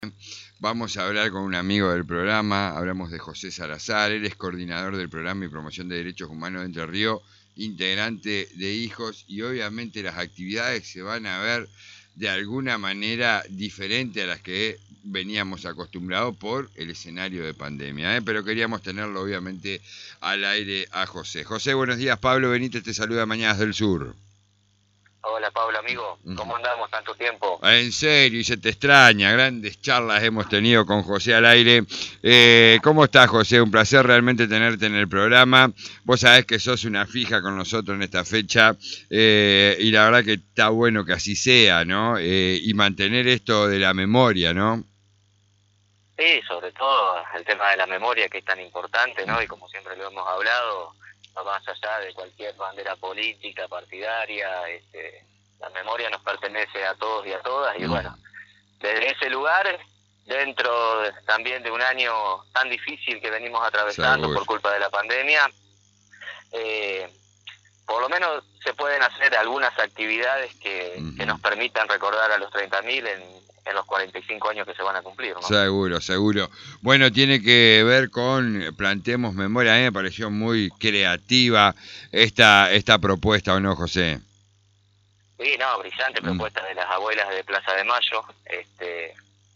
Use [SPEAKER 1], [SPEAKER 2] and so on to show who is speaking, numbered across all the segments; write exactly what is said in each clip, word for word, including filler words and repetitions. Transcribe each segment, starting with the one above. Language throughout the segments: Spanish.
[SPEAKER 1] Vamos a hablar con un amigo del programa, hablamos de José Salazar, él es coordinador del programa y promoción de derechos humanos de Entre Ríos, integrante de Hijos, y obviamente las actividades se van a ver de alguna manera diferente a las que veníamos acostumbrados por el escenario de pandemia, ¿eh? Pero queríamos tenerlo obviamente al aire a José. José, buenos días, Pablo Benítez te saluda, Mañanas del Sur.
[SPEAKER 2] Hola Pablo, amigo, ¿cómo andamos tanto tiempo?
[SPEAKER 1] En serio, y se te extraña, grandes charlas hemos tenido con José al aire. Eh, ¿Cómo estás, José? Un placer realmente tenerte en el programa. Vos sabés que sos una fija con nosotros en esta fecha, eh, y la verdad que está bueno que así sea, ¿no? Eh, y mantener esto de la memoria, ¿no?
[SPEAKER 2] Sí, sobre todo el tema de la memoria, que es tan importante, ¿no? Y como siempre lo hemos hablado, va más allá de cualquier bandera política, partidaria, este, la memoria nos pertenece a todos y a todas, y bueno, desde ese lugar, dentro de- también de un año tan difícil que venimos atravesando
[SPEAKER 1] Seguro.
[SPEAKER 2] por culpa de la pandemia, eh, por lo menos se pueden hacer algunas actividades que,
[SPEAKER 1] Uh-huh.
[SPEAKER 2] que nos permitan recordar a los treinta mil en, en los cuarenta y cinco años que se van a cumplir, ¿no?
[SPEAKER 1] Seguro, seguro. Bueno, tiene que ver con Plantemos Memoria. A mí me pareció muy creativa esta, esta propuesta, ¿o no, José?
[SPEAKER 2] Sí, no, brillante
[SPEAKER 1] Mm.
[SPEAKER 2] propuesta de las abuelas de Plaza de Mayo, este,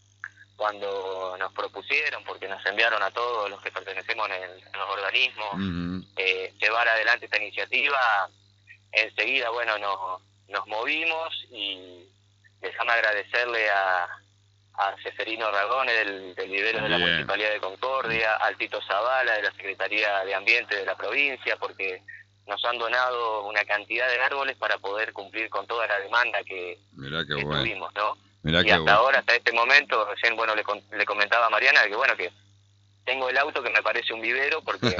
[SPEAKER 2] cuando nos propusieron, porque nos enviaron a todos los que pertenecemos en, el, en los organismos,
[SPEAKER 1] Uh-huh.
[SPEAKER 2] eh, llevar adelante esta iniciativa, enseguida, bueno, nos, nos movimos y déjame agradecerle a, a Ceferino Ragone del, del vivero de la
[SPEAKER 1] Bien.
[SPEAKER 2] Municipalidad de Concordia, al Tito Zavala de la Secretaría de Ambiente de la provincia, porque nos han donado una cantidad de árboles para poder cumplir con toda la demanda que,
[SPEAKER 1] Mirá qué
[SPEAKER 2] que
[SPEAKER 1] bueno.
[SPEAKER 2] tuvimos, ¿no?
[SPEAKER 1] Mirá
[SPEAKER 2] Y
[SPEAKER 1] qué
[SPEAKER 2] hasta
[SPEAKER 1] bueno.
[SPEAKER 2] ahora, hasta este momento, recién, bueno, le, le comentaba a Mariana que, bueno, que tengo el auto que me parece un vivero porque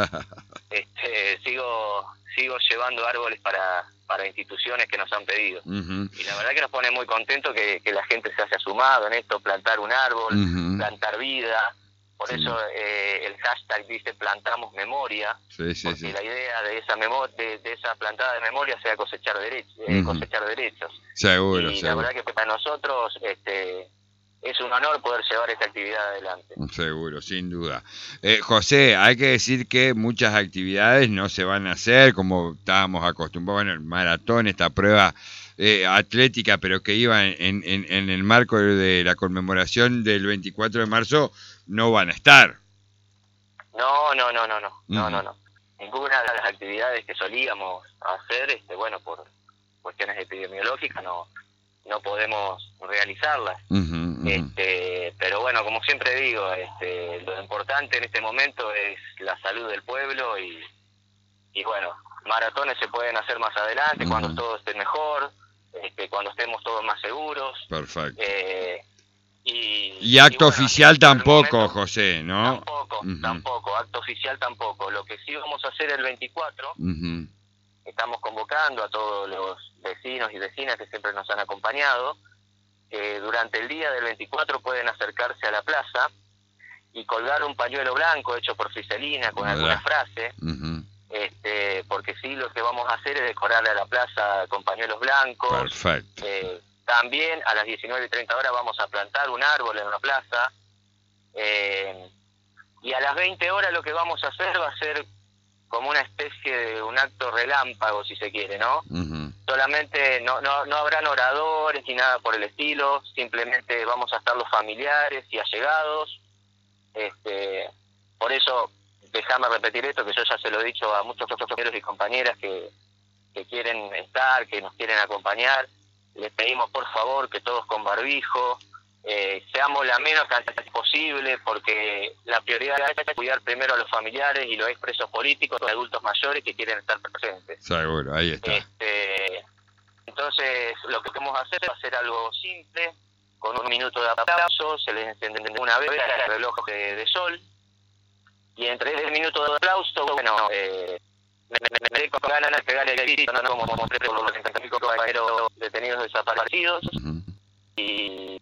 [SPEAKER 2] este, sigo sigo llevando árboles para, para instituciones que nos han pedido.
[SPEAKER 1] Uh-huh.
[SPEAKER 2] Y la verdad que nos pone muy contentos que, que la gente se haya sumado en esto, plantar un árbol,
[SPEAKER 1] Uh-huh.
[SPEAKER 2] plantar vida. Por
[SPEAKER 1] Sí.
[SPEAKER 2] eso eh, el hashtag dice plantamos memoria,
[SPEAKER 1] Sí, sí,
[SPEAKER 2] porque
[SPEAKER 1] sí.
[SPEAKER 2] la idea de esa memo de, de esa plantada de memoria sea cosechar, derech eh,
[SPEAKER 1] Uh-huh.
[SPEAKER 2] cosechar derechos.
[SPEAKER 1] Seguro,
[SPEAKER 2] Y
[SPEAKER 1] seguro.
[SPEAKER 2] la verdad que para nosotros este, es un honor poder llevar esta actividad adelante.
[SPEAKER 1] Seguro, sin duda. Eh, José, hay que decir que muchas actividades no se van a hacer como estábamos acostumbrados. Bueno, el maratón, esta prueba eh, atlética, pero que iba en, en, en el marco de la conmemoración del veinticuatro de marzo, no van a estar.
[SPEAKER 2] No, no, no, no, no,
[SPEAKER 1] Uh-huh.
[SPEAKER 2] no, no, no. Ninguna de las actividades que solíamos hacer, este, bueno, por cuestiones epidemiológicas no, no podemos realizarlas.
[SPEAKER 1] Uh-huh, uh-huh.
[SPEAKER 2] Este, pero bueno, como siempre digo, este, lo importante en este momento es la salud del pueblo y, y bueno, maratones se pueden hacer más adelante, uh-huh, cuando todo esté mejor, este, cuando estemos todos más seguros.
[SPEAKER 1] Perfecto.
[SPEAKER 2] Eh, y,
[SPEAKER 1] y acto
[SPEAKER 2] y bueno,
[SPEAKER 1] oficial tampoco,
[SPEAKER 2] momento,
[SPEAKER 1] José, ¿no?
[SPEAKER 2] Tampoco,
[SPEAKER 1] Uh-huh.
[SPEAKER 2] tampoco, acto oficial tampoco. Lo que sí vamos a hacer el veinticuatro,
[SPEAKER 1] uh-huh,
[SPEAKER 2] estamos convocando a todos los vecinos y vecinas que siempre nos han acompañado, que durante el día del veinticuatro pueden acercarse a la plaza y colgar un pañuelo blanco hecho por Friselina con
[SPEAKER 1] ¿verdad?
[SPEAKER 2] alguna frase,
[SPEAKER 1] uh-huh,
[SPEAKER 2] este, porque sí, lo que vamos a hacer es decorarle a la plaza con pañuelos blancos.
[SPEAKER 1] Perfecto.
[SPEAKER 2] Eh, también a las diecinueve y treinta horas vamos a plantar un árbol en la plaza, eh, y a las veinte horas lo que vamos a hacer va a ser como una especie de un acto relámpago, si se quiere, ¿no?
[SPEAKER 1] Uh-huh.
[SPEAKER 2] Solamente no, no, no habrán oradores ni nada por el estilo, simplemente vamos a estar los familiares y allegados. Este, por eso, déjame repetir esto, que yo ya se lo he dicho a muchos compañeros y compañeras que, que quieren estar, que nos quieren acompañar. Les pedimos por favor que todos con barbijo, eh, seamos la menos cantidad posible, porque la prioridad es cuidar primero a los familiares y los expresos políticos, los adultos mayores que quieren estar presentes.
[SPEAKER 1] Seguro, ahí está.
[SPEAKER 2] Este, entonces, lo que queremos hacer va a ser algo simple, con un minuto de aplauso, se les enciende una vez el reloj de, de sol, y entre ese minuto de aplauso, bueno, eh, me, me, me, me con ganas de pegar el grito, no, no, como mostré por los setenta y pico compañeros detenidos desaparecidos, uh-huh, y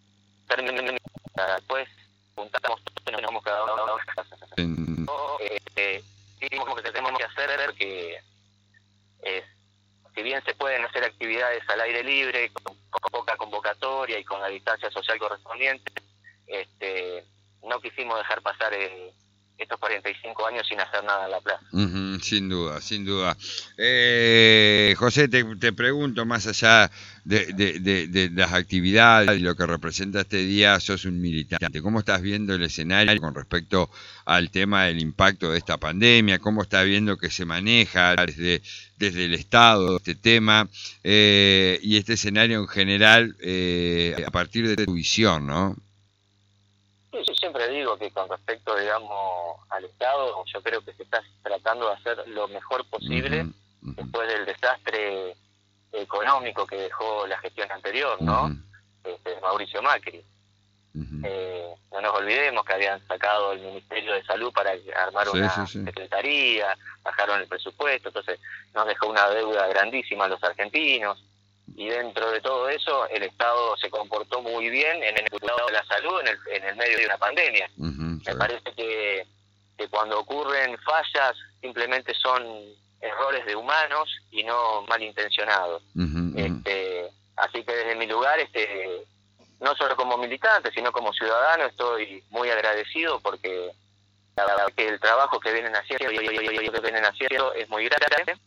[SPEAKER 2] después juntamos todos y nos vamos cada uno a una casa. Este, dijimos que tenemos que hacer que es, si bien se pueden hacer actividades al aire libre, con, con poca convocatoria y con la distancia social correspondiente, eh, este, no quisimos dejar pasar el, estos cuarenta y cinco años sin hacer nada en la plaza.
[SPEAKER 1] Uh-huh, sin duda, sin duda. Eh, José, te, te pregunto, más allá de, de, de, de las actividades y lo que representa este día, sos un militante. ¿Cómo estás viendo el escenario con respecto al tema del impacto de esta pandemia? ¿Cómo estás viendo que se maneja desde, desde el Estado este tema eh, y este escenario en general eh, a partir de tu visión, ¿no?
[SPEAKER 2] Sí, yo siempre digo que con respecto, digamos, al Estado, yo creo que se está tratando de hacer lo mejor posible uh-huh, uh-huh. después del desastre económico que dejó la gestión anterior, ¿no? Uh-huh. Este, Mauricio Macri. Uh-huh. Eh, no nos olvidemos que habían sacado el Ministerio de Salud para armar sí, una sí, sí. secretaría, bajaron el presupuesto, entonces nos dejó una deuda grandísima a los argentinos. Y dentro de todo eso, el Estado se comportó muy bien en el cuidado de la salud en el, en el medio de una pandemia. Uh-huh, Me parece que, que cuando ocurren fallas, simplemente son errores de humanos y no malintencionados. Uh-huh, este, así que desde mi lugar, este, no solo como militante, sino como ciudadano, estoy muy agradecido porque la verdad que el trabajo que vienen haciendo y que vienen haciendo es muy grande.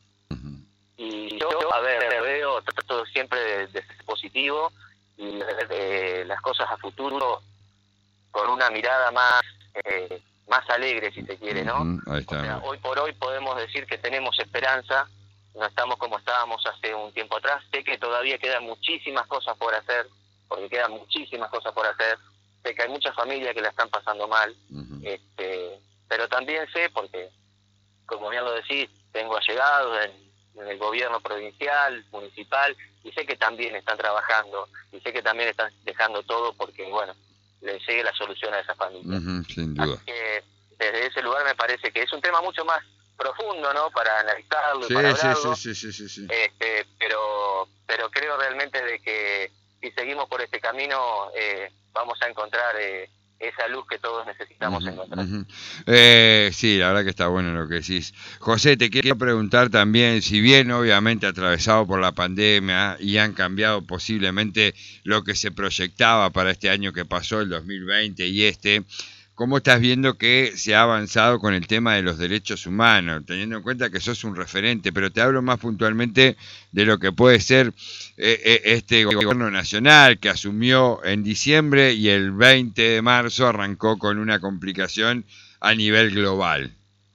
[SPEAKER 2] Y yo, a ver, veo, trato siempre de, de ser positivo y de, de las cosas a futuro con una mirada más eh, más alegre, si se quiere, ¿no? Uh-huh, ahí está. O sea, hoy por hoy podemos decir que tenemos esperanza, no estamos como estábamos hace un tiempo atrás. Sé que todavía quedan muchísimas cosas por hacer, porque quedan muchísimas cosas por hacer. Sé que hay muchas familias que la están pasando mal, uh-huh. este, pero también sé, porque, como bien lo decís, tengo allegados en en el gobierno provincial, municipal, y sé que también están trabajando, y sé que también están dejando todo porque, bueno, le llegue la solución a esa familia.
[SPEAKER 1] Uh-huh, sin duda.
[SPEAKER 2] Así que desde ese lugar me parece que es un tema mucho más profundo, ¿no?, para analizarlo
[SPEAKER 1] sí,
[SPEAKER 2] y para hablarlo.
[SPEAKER 1] Sí, sí, sí, sí, sí.
[SPEAKER 2] Este, pero, pero creo realmente de que si seguimos por este camino eh, vamos a encontrar eh, esa luz que todos necesitamos uh-huh, encontrar.
[SPEAKER 1] Uh-huh. Eh, sí, la verdad que está bueno lo que decís. José, te quiero preguntar también, si bien obviamente atravesado por la pandemia y han cambiado posiblemente lo que se proyectaba para este año que pasó, el dos mil veinte y este, ¿cómo estás viendo que se ha avanzado con el tema de los derechos humanos? Teniendo en cuenta que sos un referente, pero te hablo más puntualmente de lo que puede ser eh, eh, este gobierno nacional que asumió en diciembre y el veinte de marzo arrancó con una complicación a nivel global.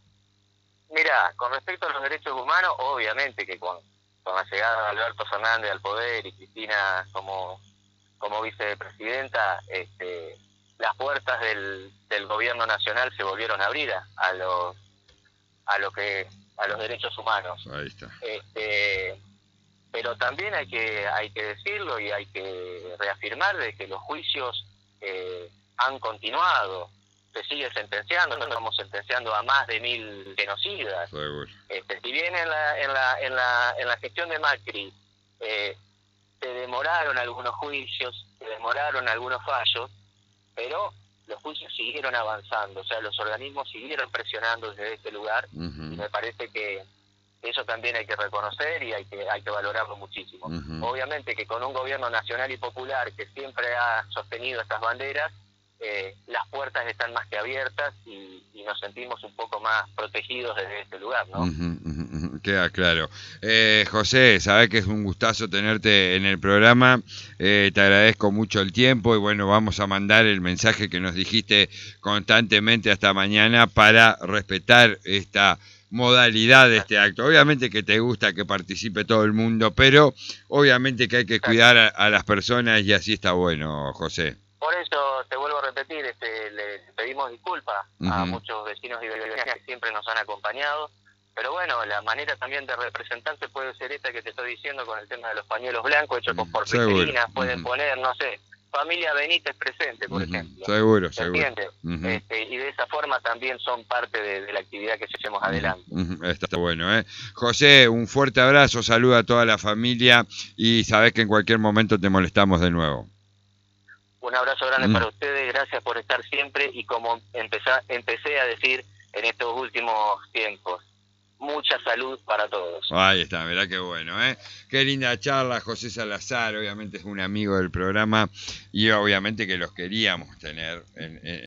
[SPEAKER 2] Mira, con respecto a los derechos humanos, obviamente que con, con la llegada de Alberto Fernández al poder y Cristina como, como vicepresidenta, este... las puertas del, del gobierno nacional se volvieron a abrir a, a los a lo que a los derechos humanos.
[SPEAKER 1] Ahí está.
[SPEAKER 2] Este, pero también hay que hay que decirlo y hay que reafirmar de que los juicios eh, han continuado. Se sigue sentenciando, no estamos sentenciando a más de mil genocidas.
[SPEAKER 1] Seguro.
[SPEAKER 2] Este, si bien en la en la en la en la gestión de Macri eh, se demoraron algunos juicios, se demoraron algunos fallos, pero los juicios siguieron avanzando, o sea, los organismos siguieron presionando desde este lugar, uh-huh. y me parece que eso también hay que reconocer y hay que hay que valorarlo muchísimo. Uh-huh. Obviamente que con un gobierno nacional y popular que siempre ha sostenido estas banderas, eh, las puertas están más que abiertas y, y nos sentimos un poco más protegidos desde este lugar, ¿no?
[SPEAKER 1] Uh-huh, uh-huh. Queda claro. Eh, José, sabés que es un gustazo tenerte en el programa, eh, te agradezco mucho el tiempo y bueno, vamos a mandar el mensaje que nos dijiste constantemente hasta mañana para respetar esta modalidad de este acto. Obviamente que te gusta que participe todo el mundo, pero obviamente que hay que cuidar a, a las personas y así está bueno, José.
[SPEAKER 2] Por eso te vuelvo a repetir, este, le pedimos disculpas uh-huh. a muchos vecinos y vecinas que siempre nos han acompañado, pero bueno, la manera también de representarse puede ser esta que te estoy diciendo con el tema de los pañuelos blancos hechos uh-huh. por plastilina, pueden uh-huh. poner, no sé, familia Benítez presente, por uh-huh. ejemplo.
[SPEAKER 1] Seguro,
[SPEAKER 2] ¿Se
[SPEAKER 1] seguro.
[SPEAKER 2] entiende? Uh-huh. Este, y de esa forma también son parte de, de la actividad que llevemos uh-huh. adelante.
[SPEAKER 1] Uh-huh. Está bueno, ¿eh? José, un fuerte abrazo, saluda a toda la familia y sabés que en cualquier momento te molestamos de nuevo.
[SPEAKER 2] Un abrazo grande mm. para ustedes, gracias por estar siempre y como empezá, empecé a decir en estos últimos tiempos, mucha salud para todos.
[SPEAKER 1] Ahí está, mirá qué bueno, ¿eh? Qué linda charla, José Salazar, obviamente es un amigo del programa y obviamente que los queríamos tener en, en